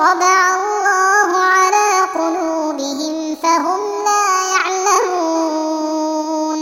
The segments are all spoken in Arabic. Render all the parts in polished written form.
طبع الله على قلوبهم فهم لا يعلمون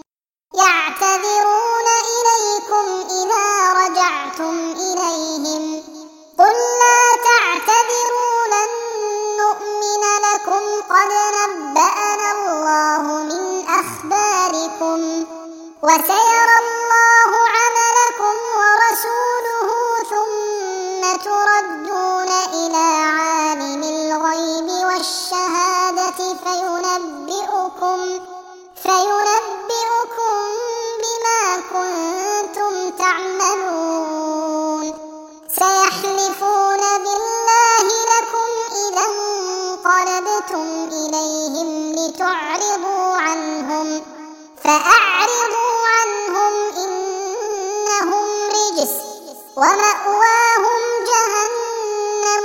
يعتذرون إليكم إذا رجعتم إليهم قل لا تعتذروا لن نؤمن لكم قد نبأنا الله من أخباركم وسيرى الله عملكم ورسوله ثم تردون إلى عالم الغيب والشهادة فينبئكم بما كنتم تعملون سيحلفون بالله لكم إذا انقلبتم إليهم لتعرضوا عنهم فأعرضوا عنهم إنهم رجس ومأواهم جهنم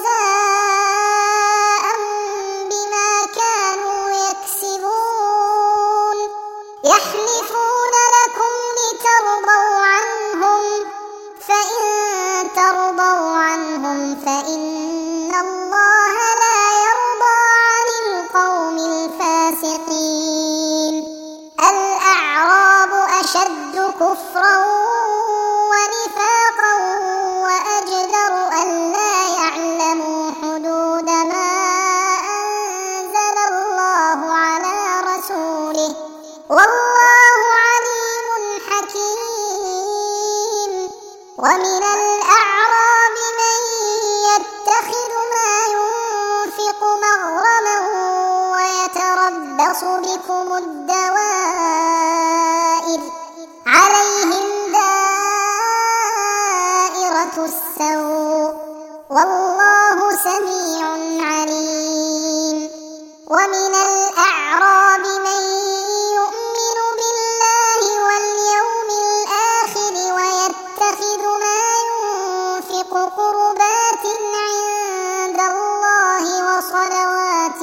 جزاء بما كانوا يكسبون يحلفون لكم لترضوا عنهم فإن ترضوا عنهم فإن الله لا يرضى عن القوم الفاسقين الأعراب أشد كفرا ونفاقا وأجدر ألا يعلموا حدود ما أنزل الله على رسوله والله عليم حكيم ومن الأعراب من يتخذ ما ينفق مغرما ويتربص بكم الدوائر عليهم دائرة السوء والله سميع عليم ومن الأعراب من يؤمن بالله واليوم الآخر ويتخذ ما ينفق قربات عند الله وصلوات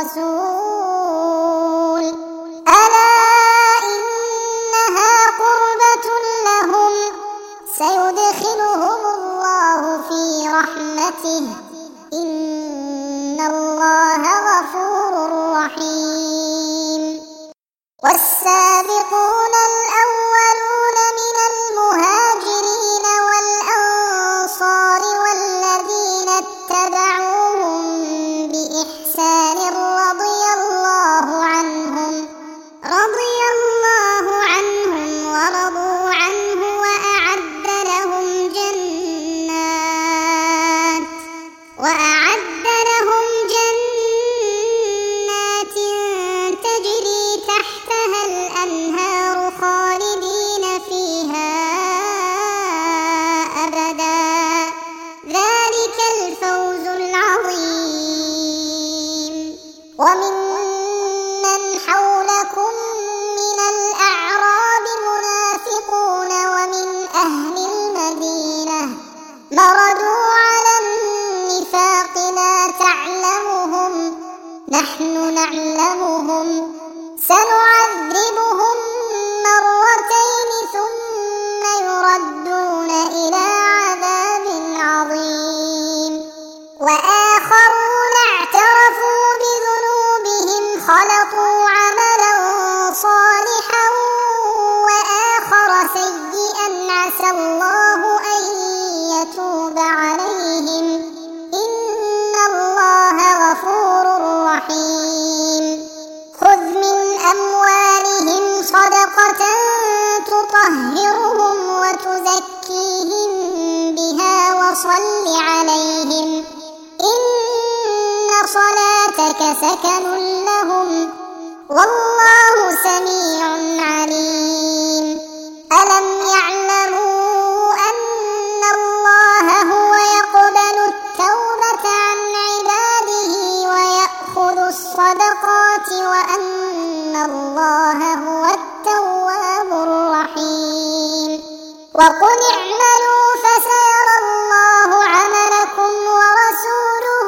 الرسول ألا إنها قربة لهم سيدخلهم الله في رحمته إن الله غفور رحيم والسابقون الأولون من المهاجرين والأنصار والذين اتبعوهم بإحسان رضي الله عنهم ورضوا عنه وأعد لهم جنات تجري تحتها الأنهار خالدين فيها أبدا ذلك الفوز العظيم وممن حولكم من الأعراب منافقون ومن أهل المدينة مردوا على النفاق لا تعلمهم نحن نعلمهم سنعذبهم مرتين ثم يردون إلى عذاب عظيم وآخرون اعترفوا بذنوبهم خلطوا عملا صالحا وآخر سيئا عسى الله أن يتوب عليهم إن الله غفور رحيم خذ من أموالهم صدقة تطهرهم وتزكيهم بها وصل عليهم إن صلاتك سكن لهم والله سميع عليم ألم يعلموا أن الله هو يقبل التوبة عن عباده ويأخذ الصدقات وأن الله هو التواب الرحيم وقل اعملوا فسيرى الله عملكم ورسوله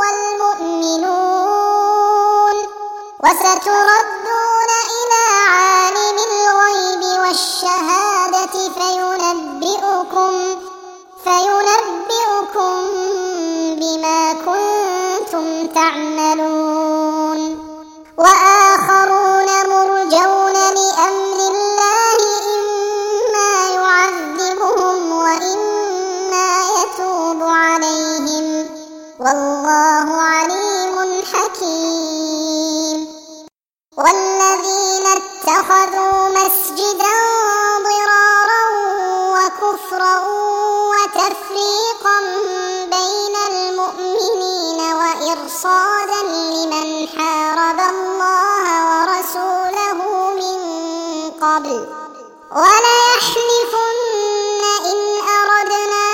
والمؤمنون وستردون إلى عالم الغيب والشهادة فينبئكم بما كنتم تعملون وآخرون مرجون لأمر الله إما يعذبهم وإما يتوب عليهم والله عليم حكيم والذين اتخذوا مسجدا ضرارا وكفرا وتفريقا بين المؤمنين وإرصادا لمن حارب الله ورسوله من قبل وليحلفن إن أردنا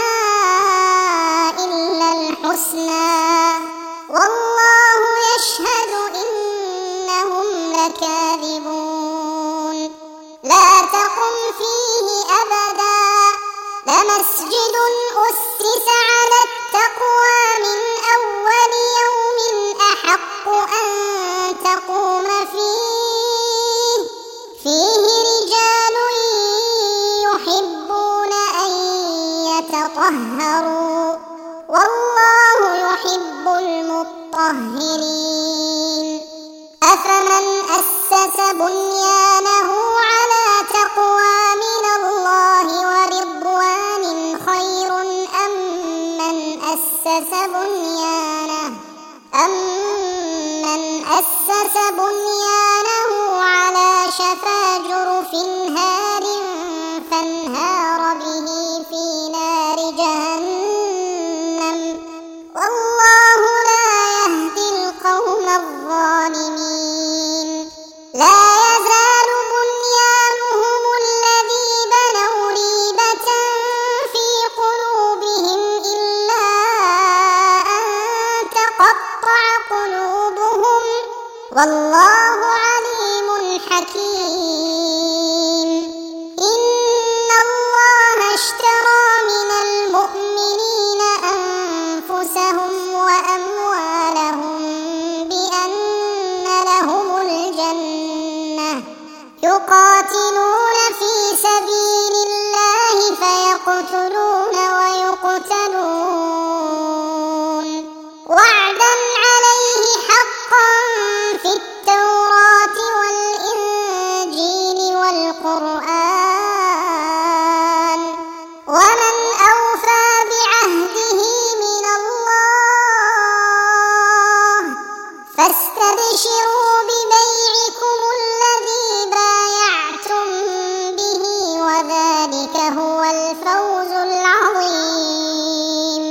إلا الحسنى والله يشهد إنهم لكاذبون لا تقم فيه أبدا لمسجد أسس على التقوى من أول يوم أحق أن تقوم فيه رجال يحبون أن يتطهروا والله يحب المطهرين أفمن أسس بنيانه على تقوى من الله ورضوان خير أم من أسس بنيانه على شفا جرف هار فانهار به في نار جهنم والله لا يهدي القوم الظالمين لا يزال بنيانهم الذي بنوا ريبة في قلوبهم إلا أن تقطع قلوبهم والله عليم حكيم إن الله اشترى من المؤمنين أنفسهم وأموالهم بأن لهم الجنة يقاتلون في سبيل الله فيقتلون ويقتلون وعدا عليه حقا في التوراة والإنجيل والقرآن ومن أوفى بعهده من الله فاستبشروا ببيعكم الذي بايعتم به وذلك هو الفوز العظيم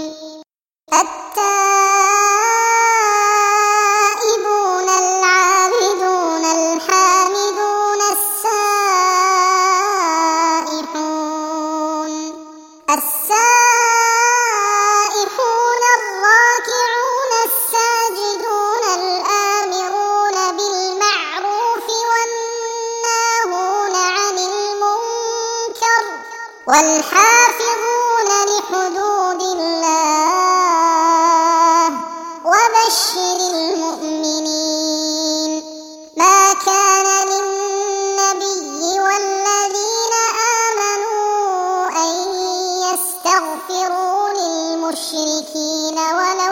التائبون العابدون الحامدون السائحون الراكعون الساجدون الآمرون بالمعروف والناهون عن المنكر والحافظون لحدود الله وبشر المؤمنين ما كان للنبي والذين آمنوا أن يستغفروا للمشركين ولو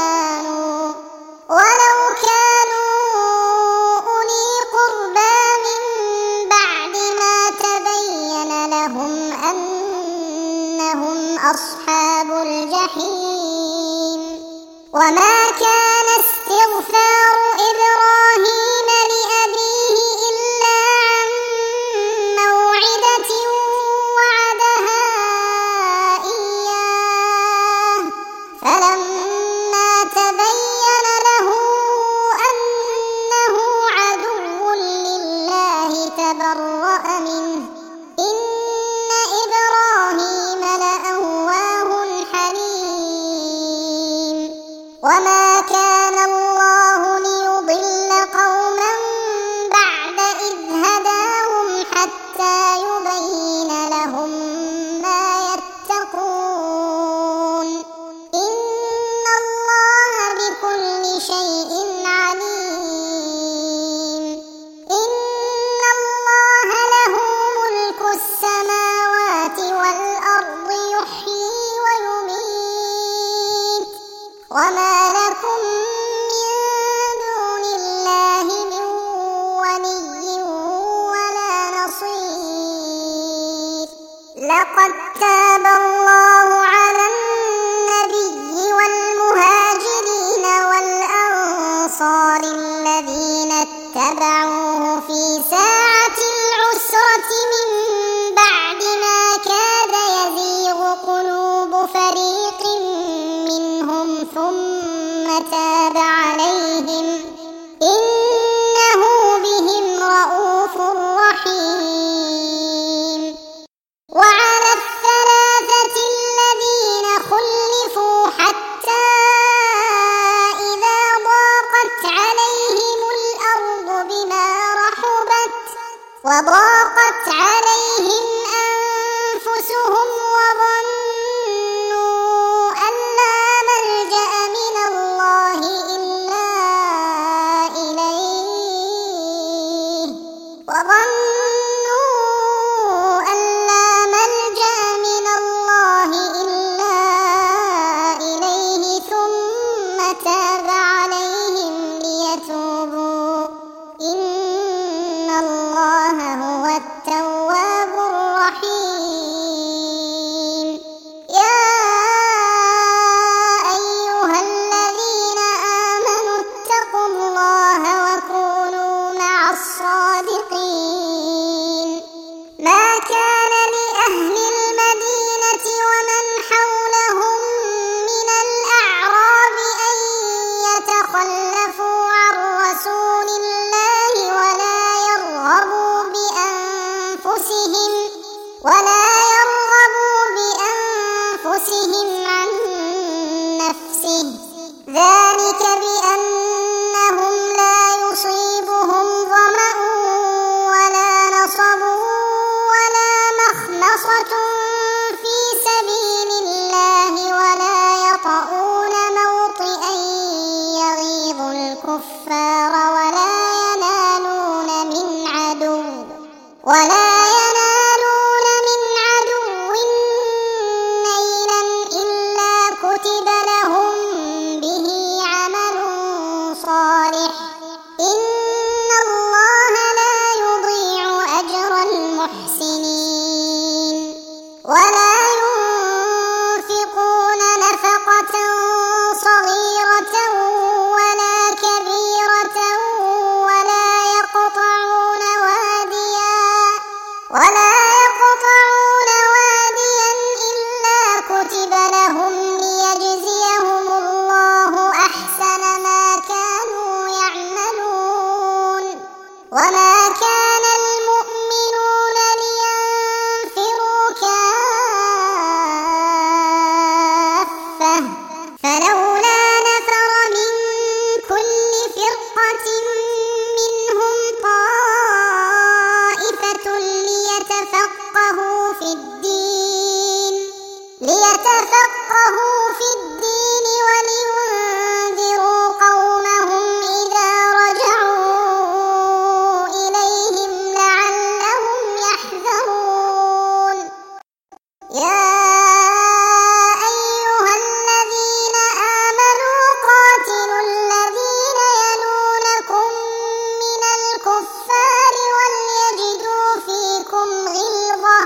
كانوا أولي قربى من بعد ما تبين لهم أنهم أصحاب الجحيم وما كان استغفار إبراهيم لأبيه إلا عن موعدة وعدها إياه فلما تبين له أنه عدو لله تبرأ منه إن إبراهيم لأواه حليم وما كان الله ليضل قوما بعد إذ هداهم حتى يبين لهم ما يتقون إن الله بكل شيء عليم إن الله له ملك السماوات والأرض يحيي ويميت وما لكم من دون الله من ولي ولا نصير. لقد تاب الله على النبي والمهاجرين والأنصار الذين اتبعوه في ساعة العسرة من بعد ما كاد يزيغ قلوب فريق منهم ثم تاب عليهم إنه بهم رءوف رحيم. وعلى الثلاثة الذين خلفوا حتى إذا ضاقت عليهم الأرض بما رحبت وضاقت عليهم أنفسهم وظنوا أن لا ملجأ من الله إلا إليه ثم تاب عليهم ليتوبوا إن الله هو التواب الرحيم. يا أيها الذين آمنوا اتقوا الله وكونوا مع الصادقين. ما كان لأهل المدينة ومن حولهم من الأعراب أن يتخلفوا عن رسول الله ولا يرغبوا بأنفسهم عن نفسه، ذلك بأنهم لا يصيبهم ظمأ ولا نصب ولا مخمصة في سبيل الله ولا يطؤون موطئا يغيظ الكفار ولا ينالون من عدو نيلا إلا كتب لهم به عمل صالح إن الله لا يضيع أجر المحسنين. ولا ينفقون نفقة صغيرة ولا كبيرة ولا يقطعون واديا إلا كتب لهم ليجزيهم الله أحسن ما كانوا يعملون. وما كان المؤمنون لينفروا كافة فلولا نفر من كل فرقة منهم طائفة ليتفقهوا في الدين ولينذروا قومهم إذا رجعوا إليهم لعلهم يحذرون. يا أيها الذين آمنوا قاتلوا الذين يلونكم من الكفار وليجدوا فيكم غلظة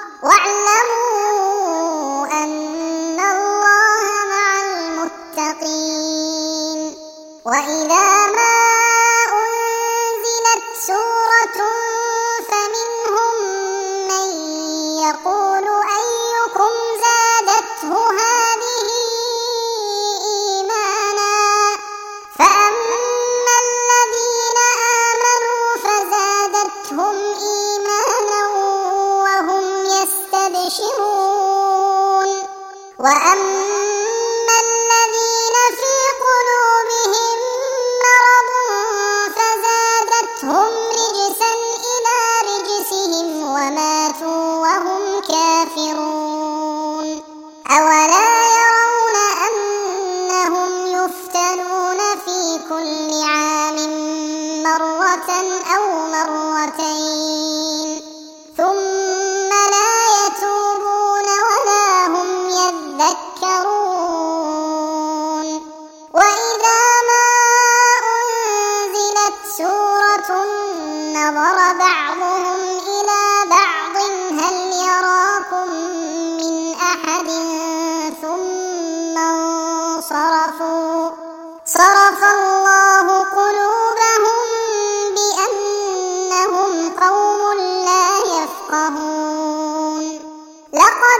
واعلموا أن الله مع المتقين. وإذا ما أنزلت سورة فمنهم من يقول أيكم زادته هذه إيمانا فأما الذين آمنوا فزادتهم إيمانا وهم يستبشرون. وأما الذين في قلوبهم مرض فزادتهم رجسا إلى رجسهم وماتوا وهم كافرون. أولا يرون أنهم يفتنون في كل عام مرة أو مرتين ثم لا يتوبون ولا هم يذكرون. صرف الله قلوبهم بأنهم قوم لا يفقهون لقد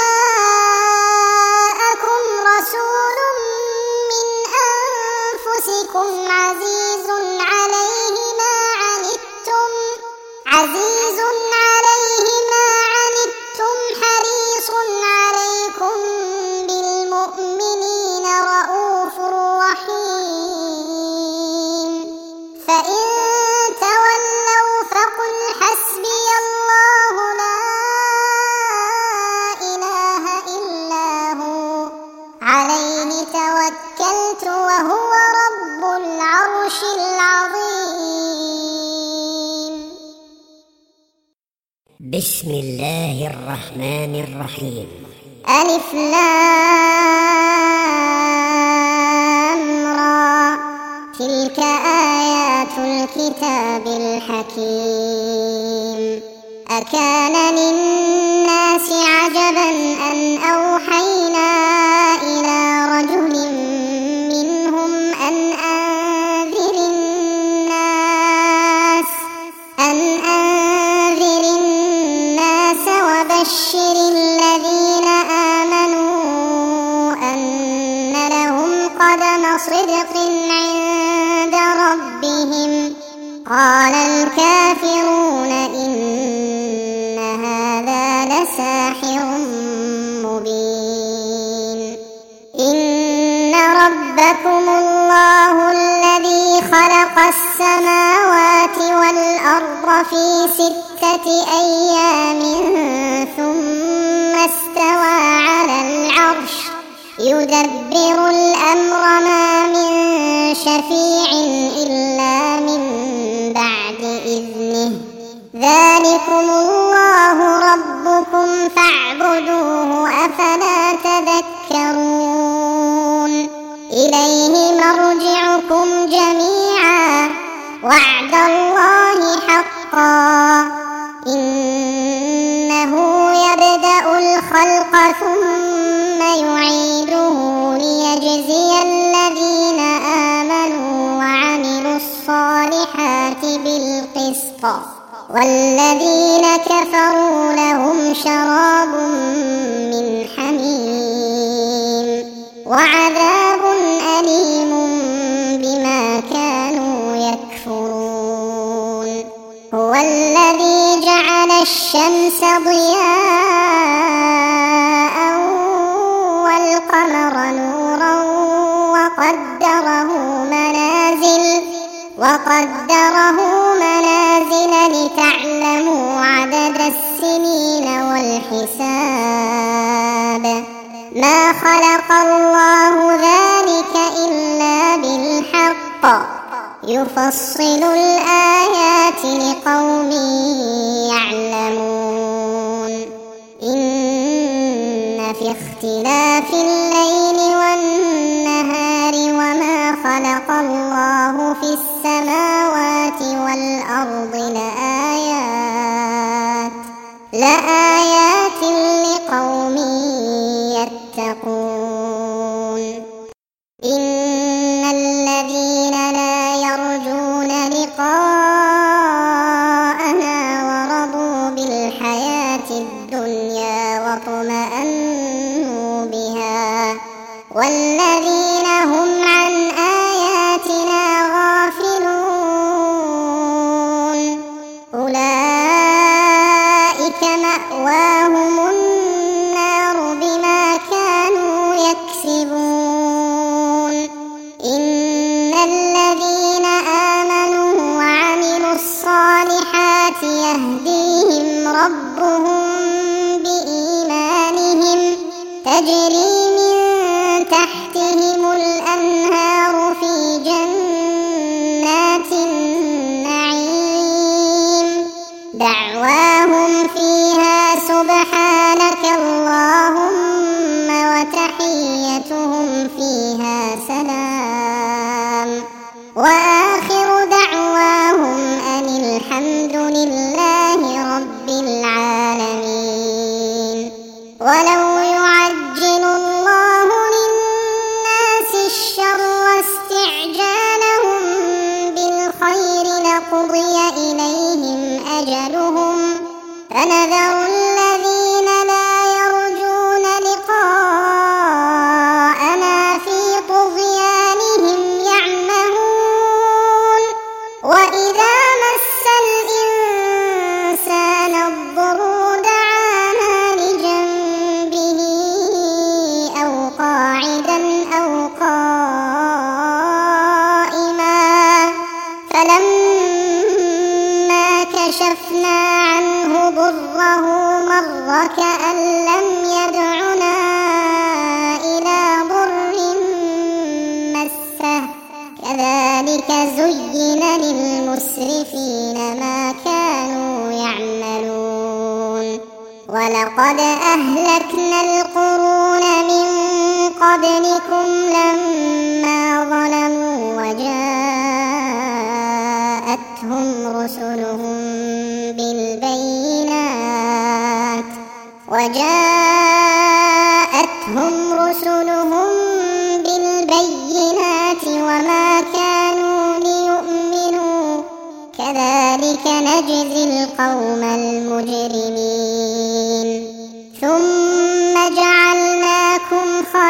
جاءكم رسول من أنفسكم عزيز عليه ما عنتم حريص عليكم بالمؤمنين رؤوف رحيم فإن تولوا فقل حسبي الله لا إله إلا هو عليه توكلت وهو رب العرش العظيم. بسم الله الرحمن الرحيم. ألف لام را تلك آيات الكتاب الحكيم أكان للناس عجبا أن أوحينا إلى رجل منهم أن أنذر الناس وبشر الذين آمنوا أن لهم قدم صدق عند ربهم قال الكافرون إن هذا لساحر مبين. إن ربكم الله الذي خلق السماوات والأرض في 6 أيام ثم استوى على العرش يدبر الأمر ما من شفيع إلا من بعد إذنه ذلكم الله ربكم فاعبدوه أفلا تذكرون. إليه مرجعكم جميعا وعد الله حقا إنه يبدأ الخلق ثم يعيده ليجزي الذين آمنوا وعملوا الصالحات بالقسط والذين كفروا لهم شراب من حميم وعذاب أليم بما كانوا يكفرون. هو الذي جعل الشمس ضياء والقمر نورا وقدره منازل لتعلموا عدد السنين والحساب ما خلق الله ذلك إلا بالحق يفصل الآيات لقوم يعلمون. إن في اختلاف الليل والنهار وما خلق الله في السماوات والأرض لآيات لقوم يتقون. إن الذين لا يرجون لقاءنا ورضوا بالحياة الدنيا واطمأنوا بها والذين هم عن آياتنا غافلون أولئك مأواهم النار بما كانوا يكسبون. إن الذين آمنوا وعملوا الصالحات يهديهم ربهم بإيمانهم تجري من تحتهم الأنهار في جنات النعيم دعواهم فيها سبحانك اللهم وتحيتهم فيها سلام وآخر دعواهم أن الحمد لله رب العالمين. ولو يعجل قضي إليهم أجلهم فنذر الذين لا يرجون لقاءنا في طغيانهم يعمهون وإذا مس الإنسان الضر دعانا لجنبه أو قاعدا أو قائما فلما كشفنا عنه ضره مر كأن لم يدعنا إلى ضر مسه كذلك زين للمسرفين ما كانوا يعملون ولقد أهلكنا القرون من قبلكم لما ظلموا وجاءتهم رسلهم بالبينات وما كانوا ليؤمنوا كذلك نجزي القوم المجرمين ثم جعلناكم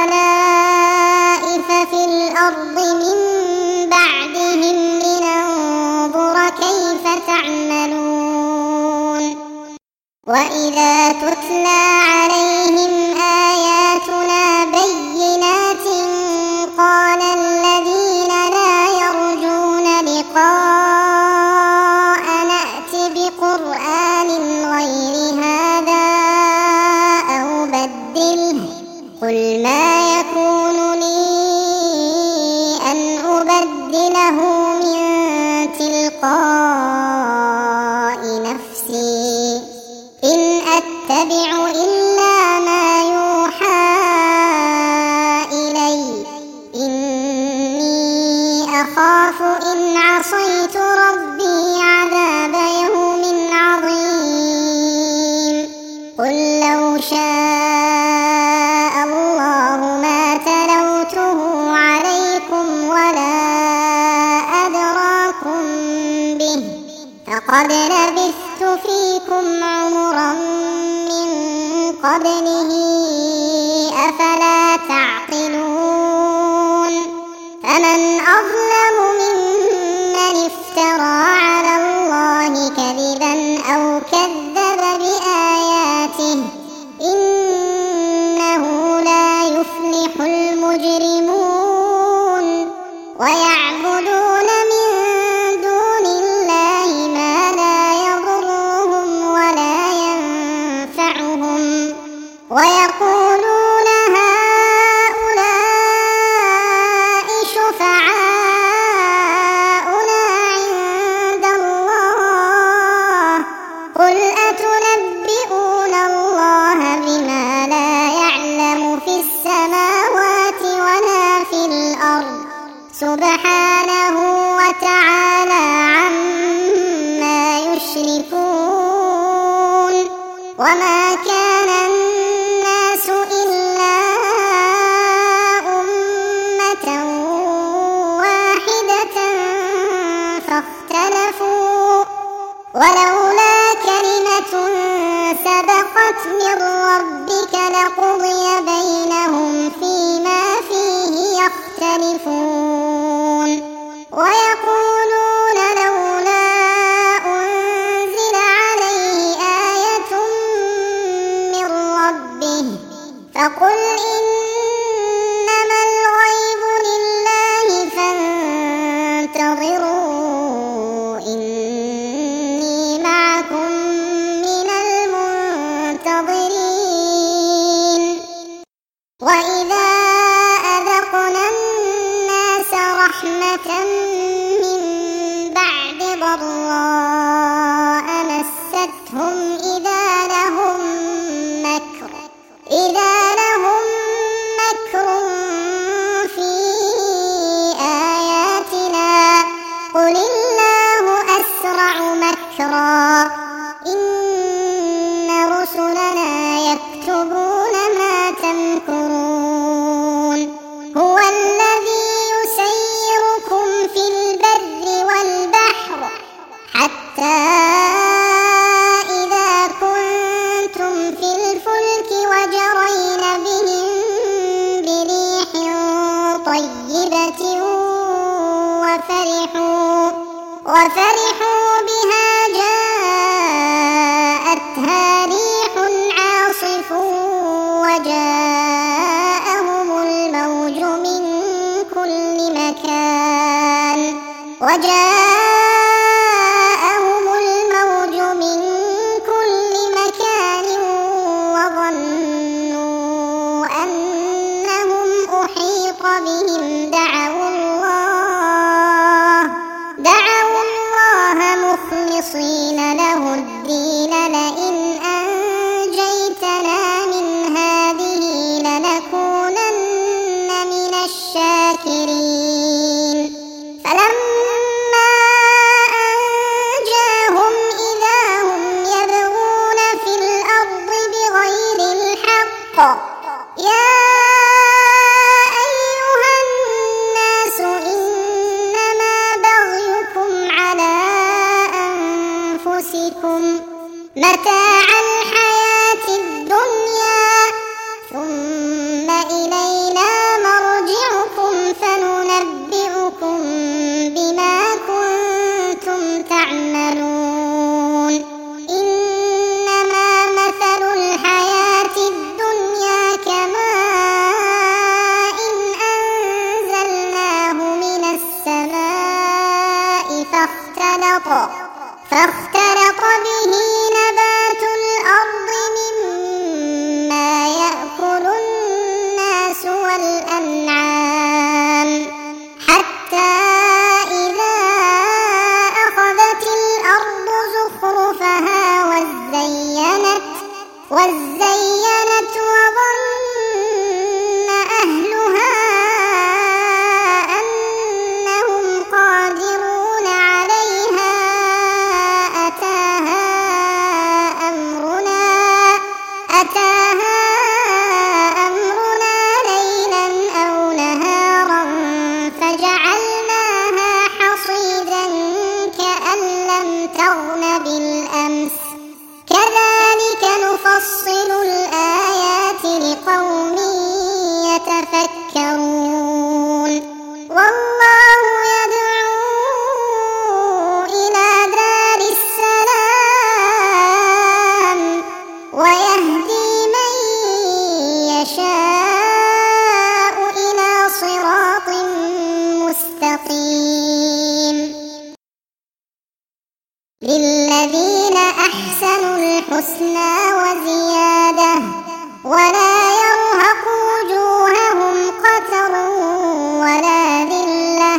خلائف في الأرض من بعدهم لننظر كيف تعملون وإذا تتلى عليهم آياتنا بينات قال الذين لا يرجون لقاءنا ائت بقرآن غير هذا أو بدله قل ما يكون لي أن أبدله من تلقاء نفسي إن أتبع إلا ما يوحى إلي إني أخاف إن عصيت ربي عذاب يوم عظيم قل لو شاء الله ما تلوته عليكم ولا أدراكم به فقد لبثت فيكم عمرا من قبله أفلا تعقلون فمن أظلم ممن افترى على الله كذبا أو كذب بآياته إنه لا يفلح المجرمون ويعبدون من دون الله ما لا يضرهم ولا ينفعهم ويقولون هؤلاء شفعاؤنا عند الله قل أتنبئون الله بما لا يعلم في السماوات ولا في الأرض سبحانه وتعالى عما يشركون وما كان الناس إلا أمة واحدة فاختلفوا ولولا كلمة سبقت من ربك لقضي بينهم فيما فيه يختلفون ويقولون لولا أنزل عليه آية من ربه فقل إنما الغيب لله فانتظروا إني معكم من المنتظرين وإذا أذقنا الناس رحمة من بعد ضراء مستهم إذا لهم مكر في آياتنا قل الله أسرع مكرا إن رسلنا يكتبون ما تمكرون هو الذي يسيركم في البر والبحر وفرحوا بها جاءتها ريح عاصف وجاءهم الموج من كل مكان وظنوا أنهم أحيط بهم دعوا الله مخلصين له الدين لئن أنجيتنا من هذه لنكونن من الشاكرين فلما أنجاهم إذا هم يبغون في الأرض بغير الحق يا أيها الناس إنما بغيكم على أنفسكم متاع الحياة الدنيا ثم إلينا مرجعكم فننبئكم بما كنتم تعملون إنما مثل الحياة الدنيا كماء أنزلناه من السماء فاختلط به نبات الأرض مما يأكل الناس والأنعام حتى إذا أخذت الأرض زخرفها وزينت وظن أهلها أنهم قادرون عليها أتاها أمرنا ليلا أو نهارا فجعلناها حصيدا كأن لم تغن بالأمس كذلك نفصل الآيات لقوم يتفكرون والله يدعو إلى دار السلام ويهدي من يشاء إلى صراط مستقيم للذين أحسنوا الحسنى وزيادة ولا يرهق وجوههم قتر ولا ذلة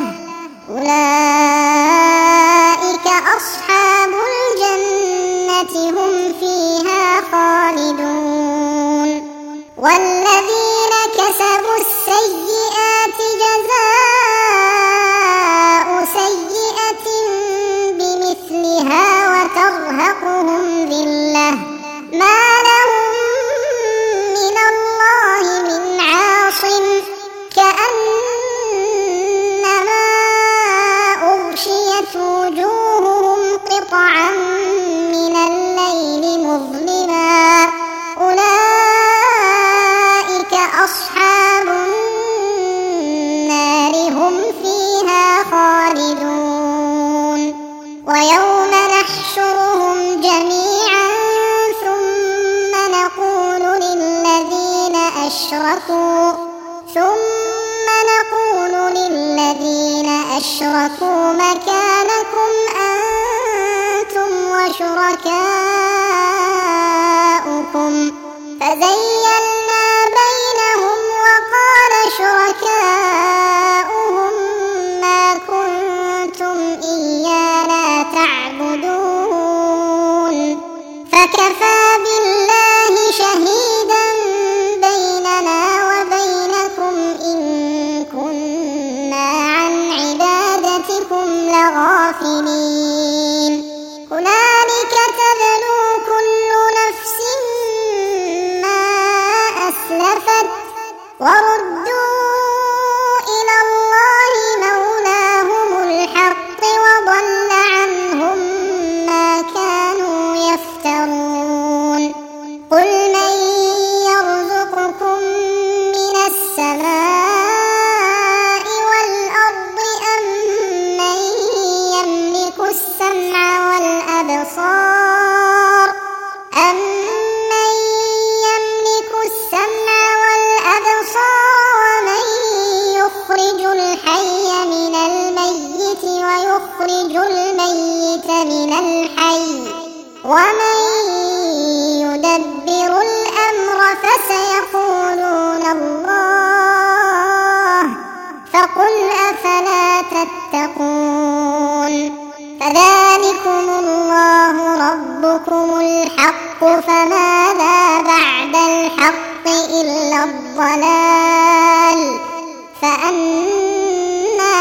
أولئك أصحاب الجنة هم فيها خالدون والذين كسبوا السيئات جزاء سيئة بمثلها وترهقهم ذلة ما لهم من الله من عاصم كأنما أغشيت وجوههم قطعا من الليل مظلما أولئك أصحاب النار هم فيها خالدون ويوم نحشرهم جميعا ثم نقول للذين أشركوا مكانكم أنتم وشركاؤكم فزيّلنا بينهم وقال شركاؤهم ما كنتم إيانا تعبدون فكفى بالله شهيدا بيننا وبينكم إن كنا عن عبادتكم لغافلين هنالك تبلو كل نفس ما أسلفت وردوا إلى الله مولاهم الحق وضل عنهم ما كانوا يفترون قل من يرزقكم من السماء والأرض أم ومن يدبر الأمر فسيقولون الله فقل أفلا تتقون فذلكم الله ربكم الحق فماذا بعد الحق إلا الضلال فأنى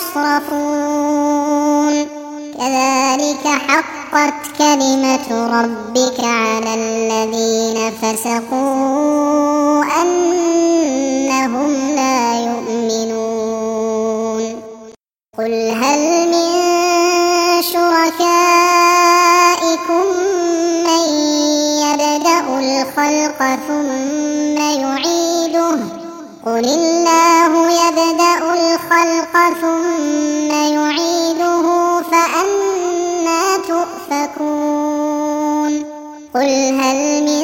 تصرفون كذلك حقت كلمة ربك على الذين فسقوا أنهم لا يؤمنون قل هل من شركائكم من يبدأ الخلق ثم يعيده قل الله يبدأ الخلق ثم يعيده فأنى تؤفكون قل هل من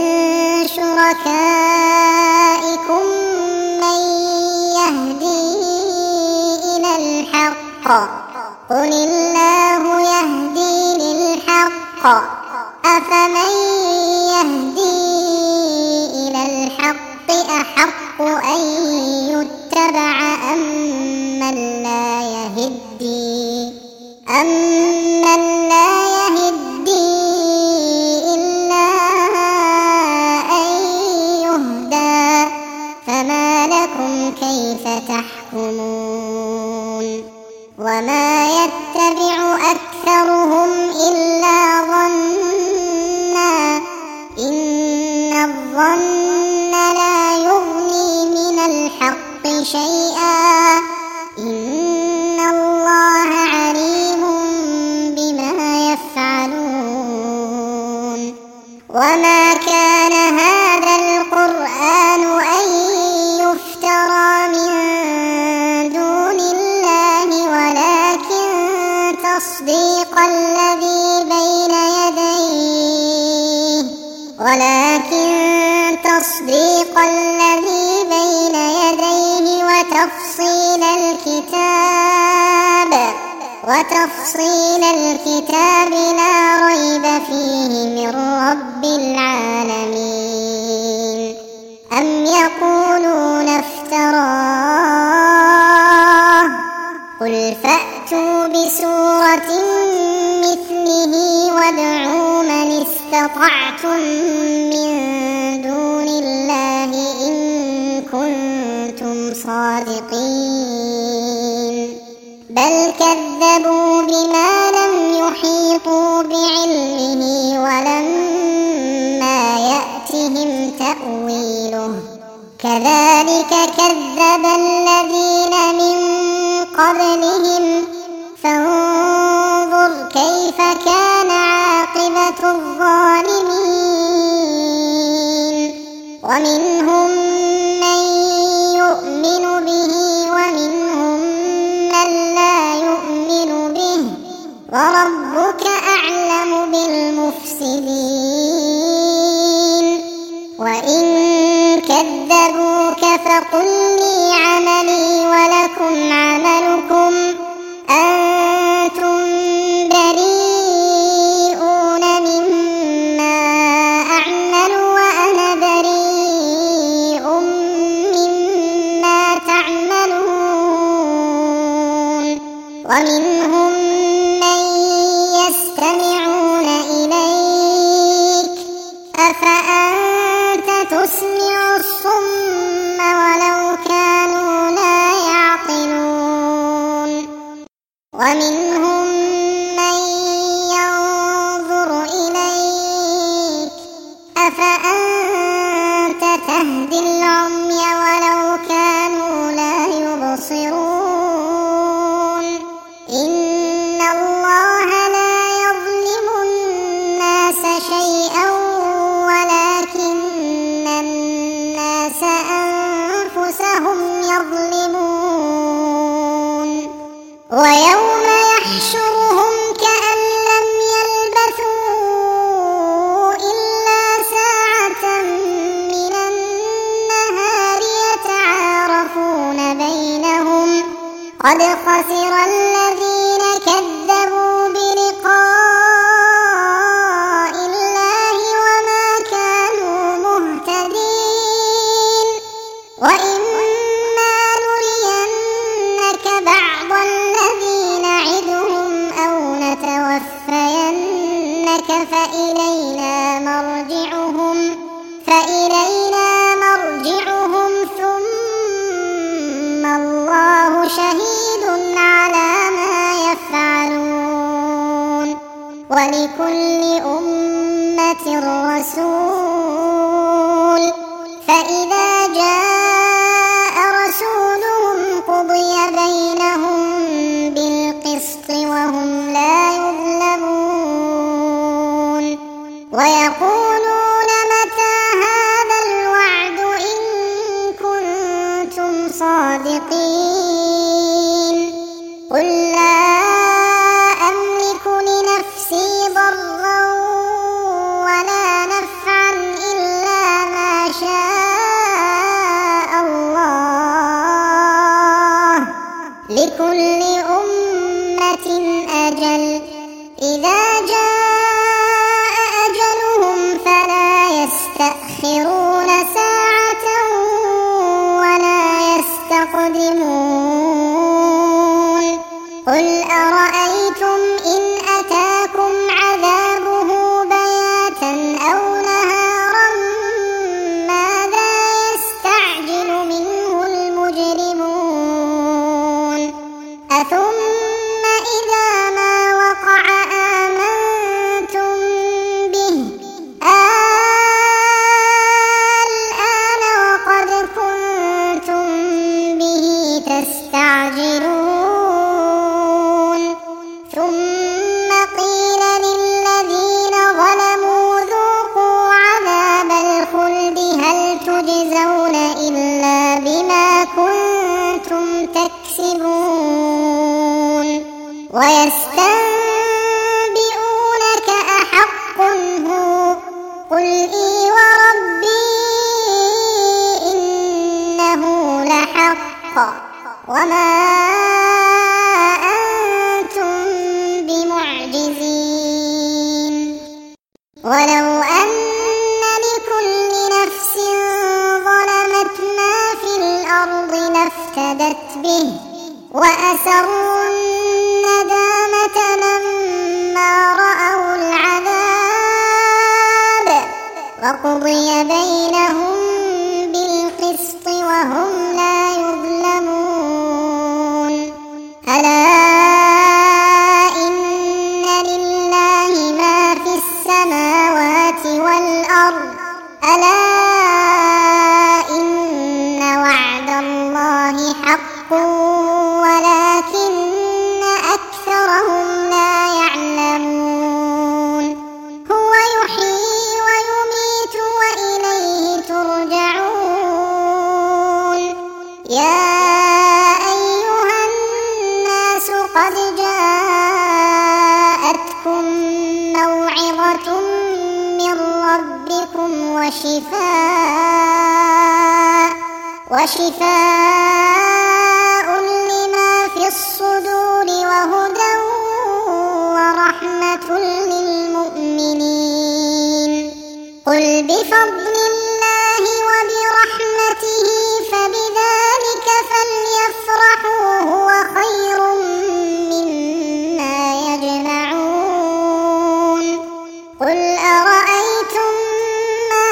شركائكم من يهدي إلى الحق قل الله يهدي للحق أفمن يهدي إلى الحق أحق أن يتبع أمن لا يهدي إلا أن يهدى فما لكم كيف تحكمون وما يتبع أكثرهم إلا ظنا إن الظن لا يغني من الحق شيئا إن الله عليم بما يفعلون وما كان هذا القرآن أن يفترى من دون الله ولكن تصديق الذي بين يديه وتفصيل الكتاب لا ريب فيه من رب العالمين أم يقولون افتراه قل فأتوا بسورة مثله وادعوا من استطعتم من دون الله إن كنتم صادقين بل كذبوا بما لم يحيطوا بعلمه ولما يأتهم تأويله كذلك كذب الذين من قبلهم فانظر كيف كان عاقبة الظالمين ومنهم من يؤمن به ومنهم من لا يؤمن به وربك أعلم بالمفسدين وإن كذبوك فقل لي عملي ولكم عملكم أنتم بريئون مما أعمل وأنا بريء مما تعملون ومنهم من يستمعون إليك أفأنت تسمع الصم ولو كانوا لا يعقلون ومنهم من ينظر إليك أفأنت تهدي العمي ولو كانوا لا يبصرون إن الله لا يظلم الناس شيئا ولكن الناس أنفسهم يظلمون ويوم يحشرهم كأن لم يلبثوا إلا ساعة من النهار يتعارفون بينهم قد خسر الذين كذبوا بلقاء ولكل أمة رسول، فإذا جاء رسولهم قضي بينهم بالقسط وهم لا يظلمون. ويقولون متى هذا الوعد إن كنتم صادقين. قل لا أملك لنفسي ضرا ولا نفعا إلا ما شاء الله، لكل أمة أجل، إذا جاء أجلهم فلا يستأخرون ساعة ولا يستقدمون. قل أرأيتم إن أتاكم عذابه بياتا أو نهارا ماذا يستعجل منه المجرمون؟ أثم إذا ما وقع آمنتم به الآن وقد كنتم به تستعجلون. ثم قيل للذين ظلموا ذوقوا عذاب الخلد هل تجزون إلا بما كنتم تكسبون. ويستنبئونك أحق هو؟ قل إي وربي إنه لحق وما أنتم بمعجزين. ولو أن لكل نفس ظلمت ما في الأرض لافتدت به وأسروا الندامة لما رأوا العذاب وقضي بينهم بالقسط وهم لا يظلمون. ألا إن لله ما في السماوات والأرض، ألا إن وعد الله حق ولكن أكثرهم لا يعلمون. هو يحيي ويميت وإليه ترجعون. يا أيها الناس قد جاءتكم موعظة من ربكم وشفاء لما في الصدور وهدى ورحمة للمؤمنين. قل بفضل الله وبرحمته فبذلك فليفرحوا هو خير مما يجمعون. قل أرأيتم ما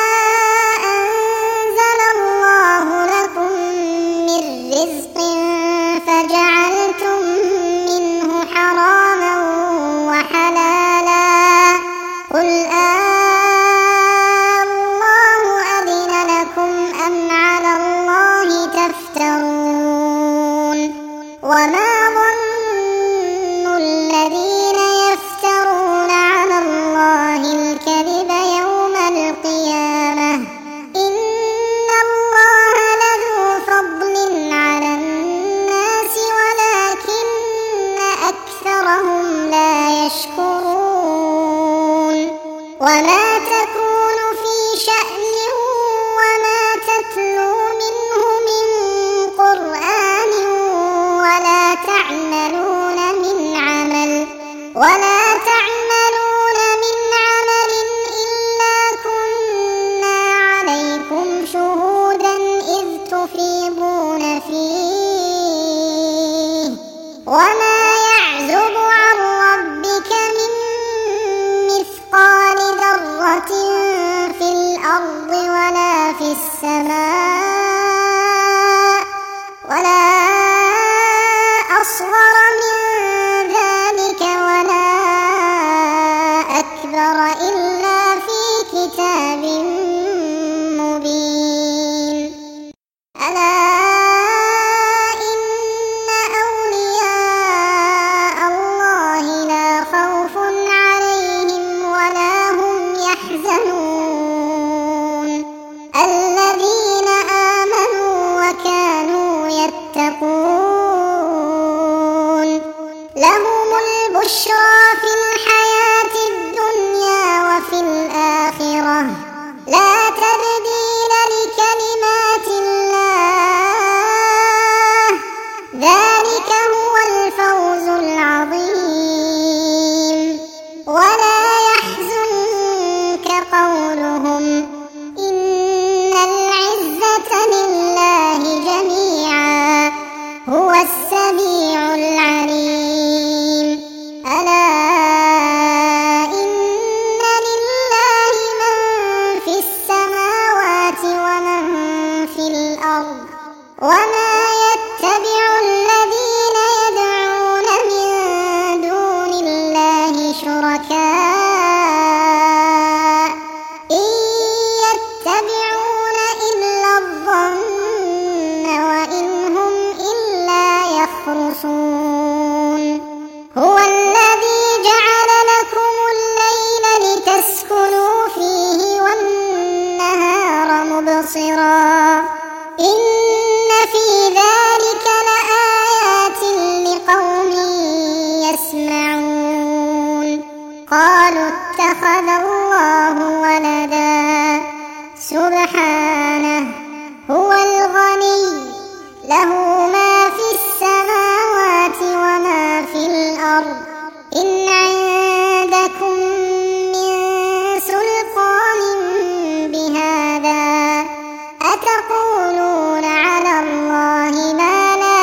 أنزل الله لكم من رزق فجعلتم منه حراما وحلالا، قل الله أذن لكم أم على الله تفترون؟ وما ظن الذين يفترون على الله الكذب يوم القيامة؟ إن الله لذو فضل على الناس ولكن أكثرهم لا يشكرون. وما تكون في شأن وما تتلو منه من قرآن ولا تعملون من عمل إلا كنا عليكم شهودا إذ تفيضون فيه. وما يعزب عن ربك من مثقال ذرة في الأرض ولا في السماء ولا أصغر من ذلك ولا أدبر إلا في كتاب مبين. ألا إن أولياء الله لا خوف عليهم ولا هم يحزنون الذين آمنوا وكانوا يتقون لهم البشرى في الحياة الدنيا وفي الآخرة لا تبديل لكلمات الله ذلك هو الفوز العظيم. ولا يحزنك قولهم إن العزة لله جميعا هو السميع العليم. ألا إن لله من في السماوات ومن في الأرض وما يتبع الذين يدعون من دون الله شركاء إن يتبعون إلا الظن وإن هم إلا يخرصون. هو الذي جعل لكم الليل لتسكنوا فيه والنهار مبصرا إن في ذلك لآيات لقوم يسمعون. قالوا اتخذ الله ولدا سبحانه هو الغني له ما في السماوات وما في الأرض إن عندكم من سلطان بهذا أتقولون على الله ما لا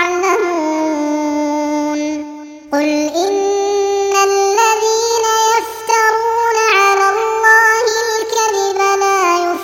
تعلمون. قل إن الذين يفترون على الله الكذب لا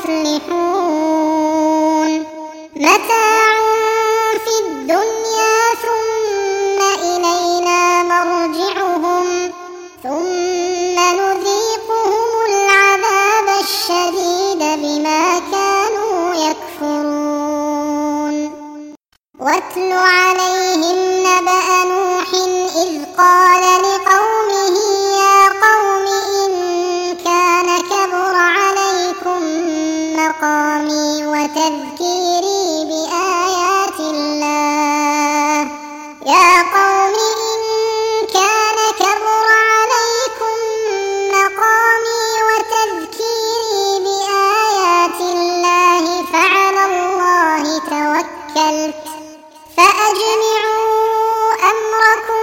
يفلحون متاع في الدنيا ثم إلينا مرجعهم ثم نذيقهم العذاب الشديد بما كانوا يكفرون. واتل عليهم نبأ نوح إذ قال لقومه يا قوم إن كان كبر عليكم مقامي وتذكيري بآيات الله يا قوم إن كان كبر عليكم مقامي وتذكيري بآيات الله فعلى الله توكلت فأجمعوا أمركم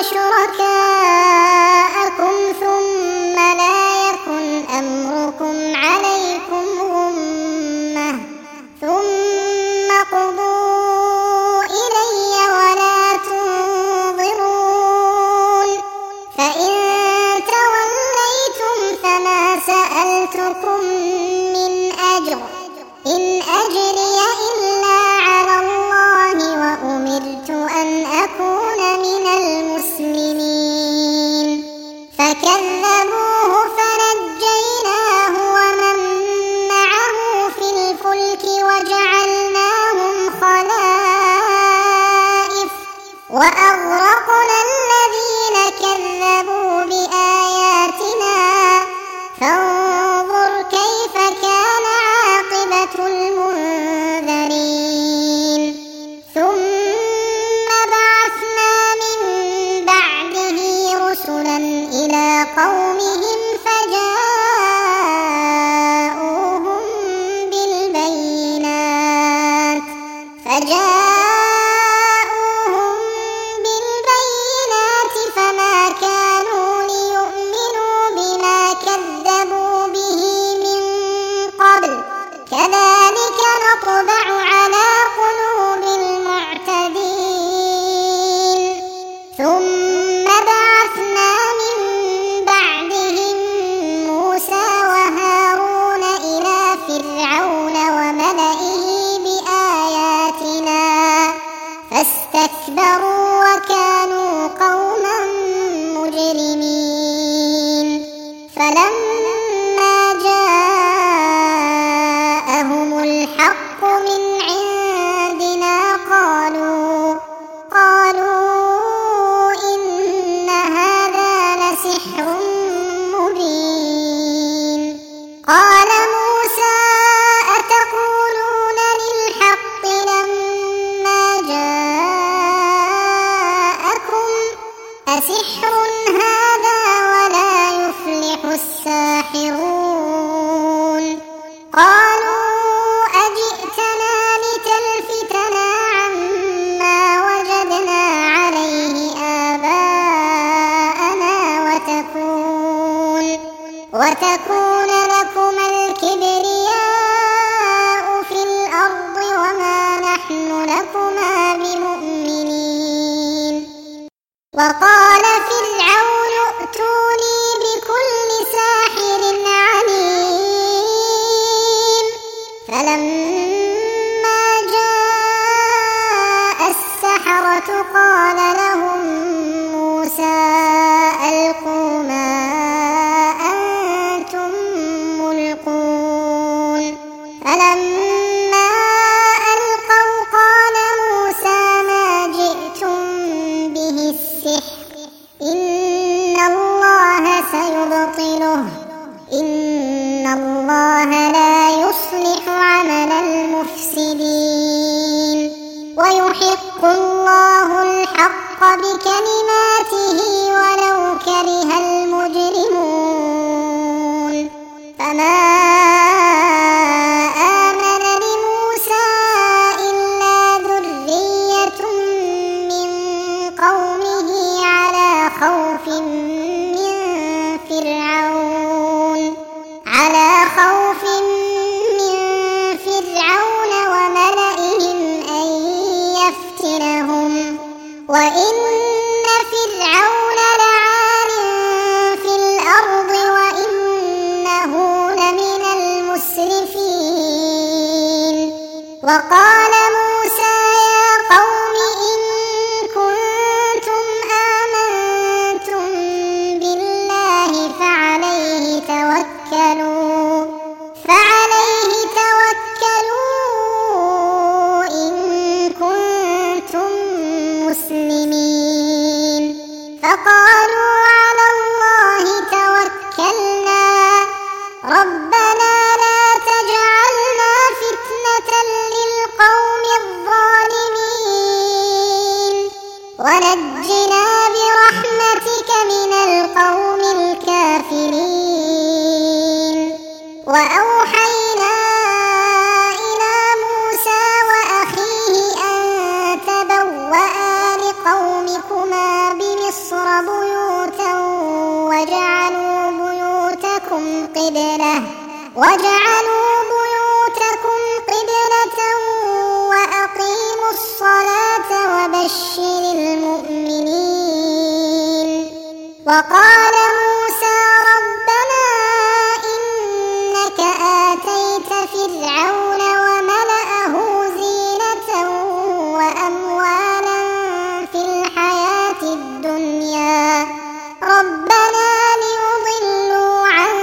وشركاءكم ثم لا يكن أمركم عليكم غمة ثم قضوا إلي ولا تنظرون. فإن توليتم فما سألتكم من أجر إن أجري إلا على الله وأمرت أن أكون من المسلمين. فكذبوه فنجيناه ومن معه في الفلك وجعلناهم خلائف وأغرقنا الذين كذبوا بآياتنا فانظر كيف كان عاقبة المنذرين. ثم بعثنا من بعده رسلا إلى قومهم فجاءوهم بالبينات فما كانوا ليؤمنوا بما كذبوا به من قبل كذلك نطبع على قلوب المعتدين. ثم بعثنا من بعدهم موسى وهارون إلى فرعون وملئه بآياتنا فاستكبروا وكانوا قوما مجرمين. فلا أسحر هذا ولا يفلح الساحرون قالوا أجئتنا لتلفتنا عما وجدنا عليه آباءنا وتكون لكما الكبرياء في الأرض وما نحن لكما بمؤمنين وقال فرعون ائتوني بكل ساحر عليم فلما جاء السحرة قال لهم موسى ألقوا ما أنتم ملقون فلما ألقوا قال موسى ما جئتم به السحر إن الله سيبطله إن الله لا يصلح عمل المفسدين ويحق الله الحق بكلماته ولو كره المجرمون فما آمن لموسى إلا ذرية من قومه على خوف من فرعون وملئهم أن يفتنهم وإن فرعون لعال في الأرض وإنه لمن المسرفين وقال موسى يا قوم إن كنتم آمنتم بالله فعليه توكلوا إن كنتم مسلمين فقالوا على الله توكلنا ربنا لا تجعلنا فتنة للقوم الظالمين ونجنا برحمتك من القوم الكافرين وأوحينا إلى موسى وأخيه أن تبوأ لقومكما بمصر بيوتا وجعلوا بيوتكم قبلة وأقيموا الصلاة وبشر المؤمنين وقال موسى ربنا إنك آتيت فرعون وملأه زينة وأموالا في الحياة الدنيا ربنا ليضلوا عن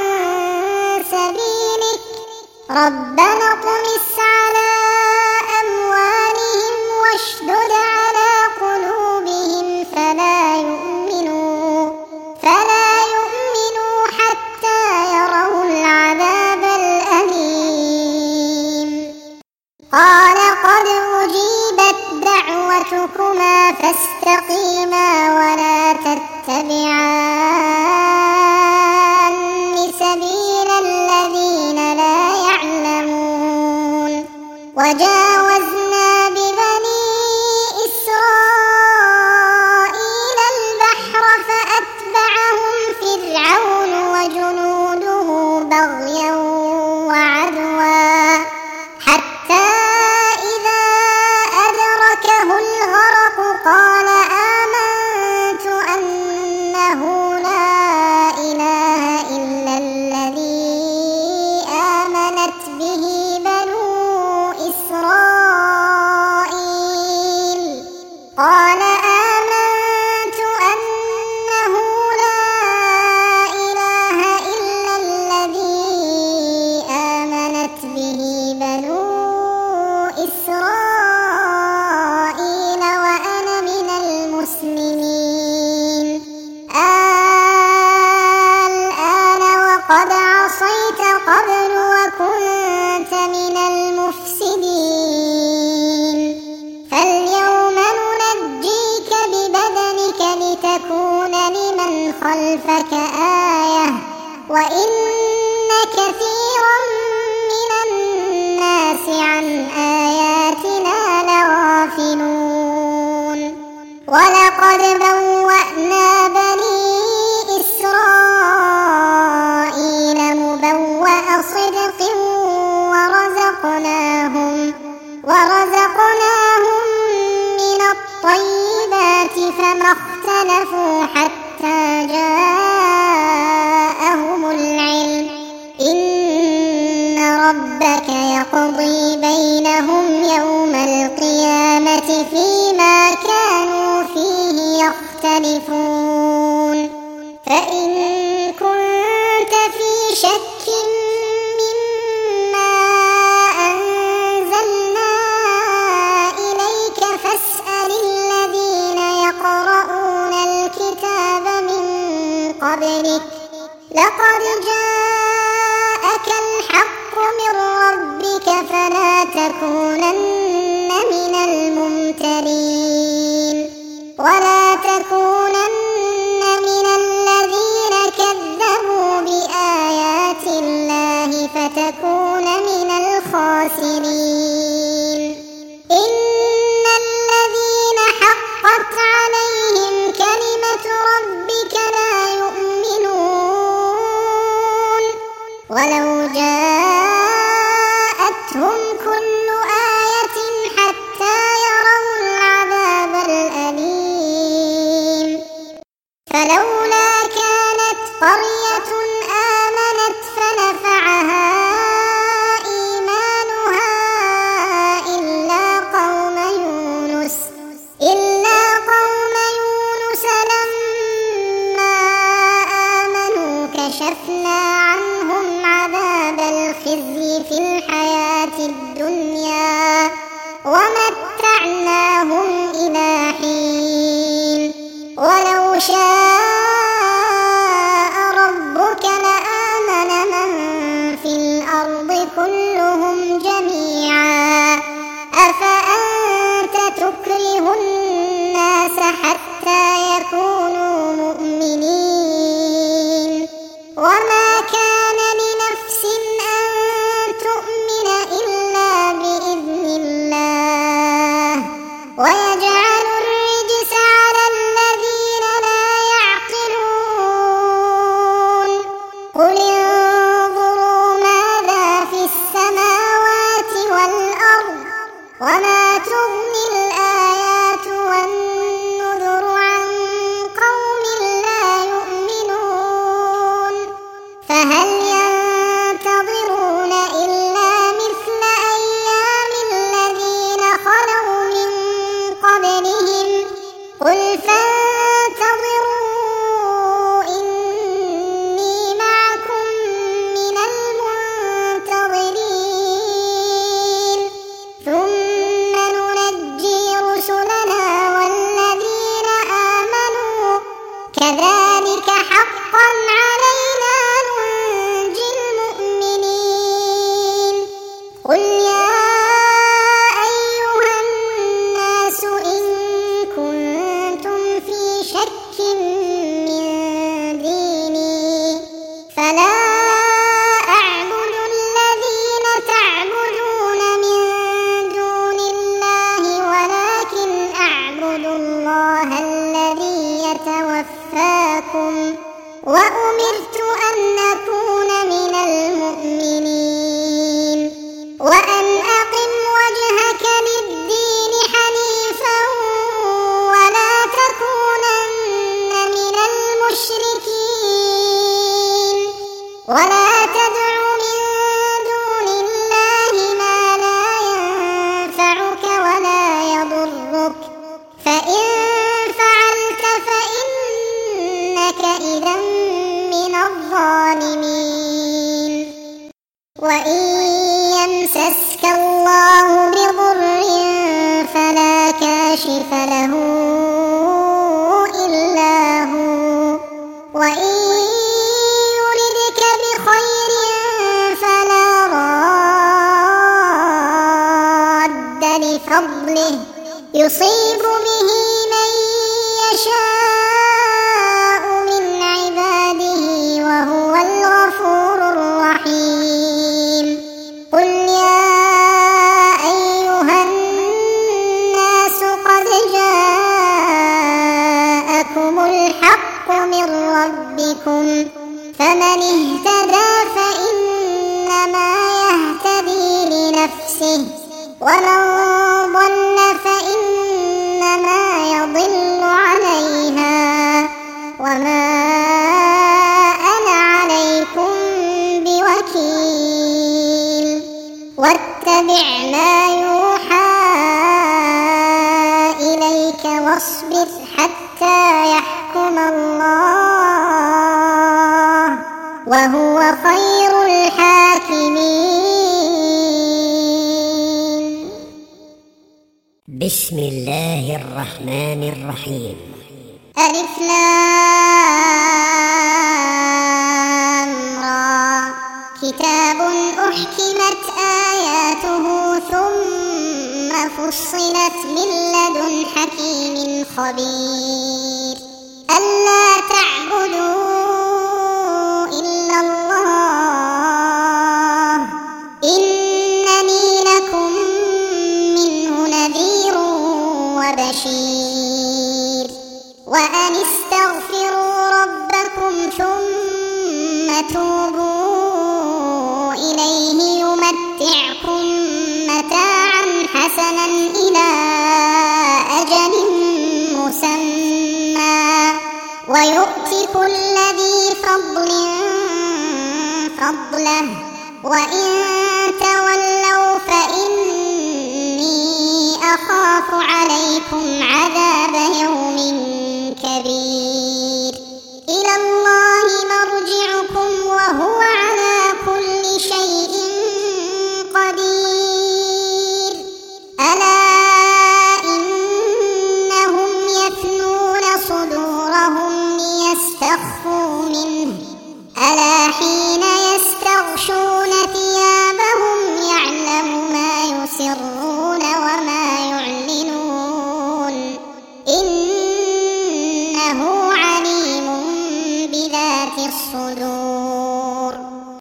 سبيلك ربنا اطمس على أموالهم واشدد على قلوبهم فلا خلفك آية وإن كثيرا من الناس عن آياتنا لغافلون ولقد بوأنا بني إسرائيل مبوأ صدق ورزقناهم من الطيبات فما اختلفوا حتى جاءهم العلم إن ربك يقضي بينهم يوم القيامة فيما كانوا فيه يختلفون فإن كنت في شك مما أنزلنا إليك فاسأل الذين يقرؤون الكتاب من قبلك لقد جاءك الحق من ربك فلا تكونن من الممترين ولا تكونن من الذين كذبوا بآيات الله فتكون من الخاسرين إن الذين حقت عليهم كلمة ربك لا يؤمنون ولو جاءتهم كل آية حتى يروا العذاب الأليم فلولا كانت قرية آمنت فنفعها إيمانها إلا قوم يونس لما آمنوا كشفنا عنهم عذاب الخزي في الحياة الدنيا ومتعناهم إلى حين ولو شاء ربك لآمن من في الأرض كلهم جميعا أفأنت تكره الناس حتى يكونوا مؤمنين وما كان لنفس أن تؤمن إلا بإذن الله ويجعل الرجس على الذين لا يعقلون قل انظروا ماذا في السماوات والأرض وما تغني الآيات والنذر عن قوم لا يؤمنون فهل ينتظرون إلا مثل أيام الذين خلوا من قبلهم قل فانتظروا إني معكم من المنتظرين ثم ننجي رسلنا والذين آمنوا كذلك حقا علينا ننجي المؤمنين قل يا أيها الناس إن كنتم في شك من ديني فلا أعبد الذين تعبدون من دون الله ولكن أعبد الله الذي يتوفاكم وأمرت أن أكون من المؤمنين وأن أقم وجهك للدين حنيفا ولا تكونن من المشركين ولا تدع من دون الله ما لا ينفعك ولا يضرك فإن فعلت فإنك إذا من الظالمين وإن يمسسك الله بضر فلا كاشف له إلا هو وإن يردك بخير الحق من ربكم، فمن اهتدى فإنما يهتدي لنفسه، ومن ضل فإنما يضل عليها، وما أنا عليكم بوكيل. واتبع ما يوحى إليك واصبر حتى يحكم الله، وهو خير الحاكمين. بسم الله الرحمن الرحيم. ألف لام را، كتاب أحكمت آياته ثم فصلت من لدن حكيم خبير، ألا تعبدوا إلا الله، إنني لكم منه نذير وبشير. وأن استغفروا ربكم ثم توبوا إليه يمتعكم متاعا حسنا إلى أجل مسمى، ويؤت كل ذي فضل فضله، وإن تولوا فإني أخاف عليكم عذاب يوم كبير. إلى الله مرجعكم وهو على كل شيء قدير. ألا إنهم يثنون صدورهم ليستخفوا منه، ألا حين يستغشون ثيابهم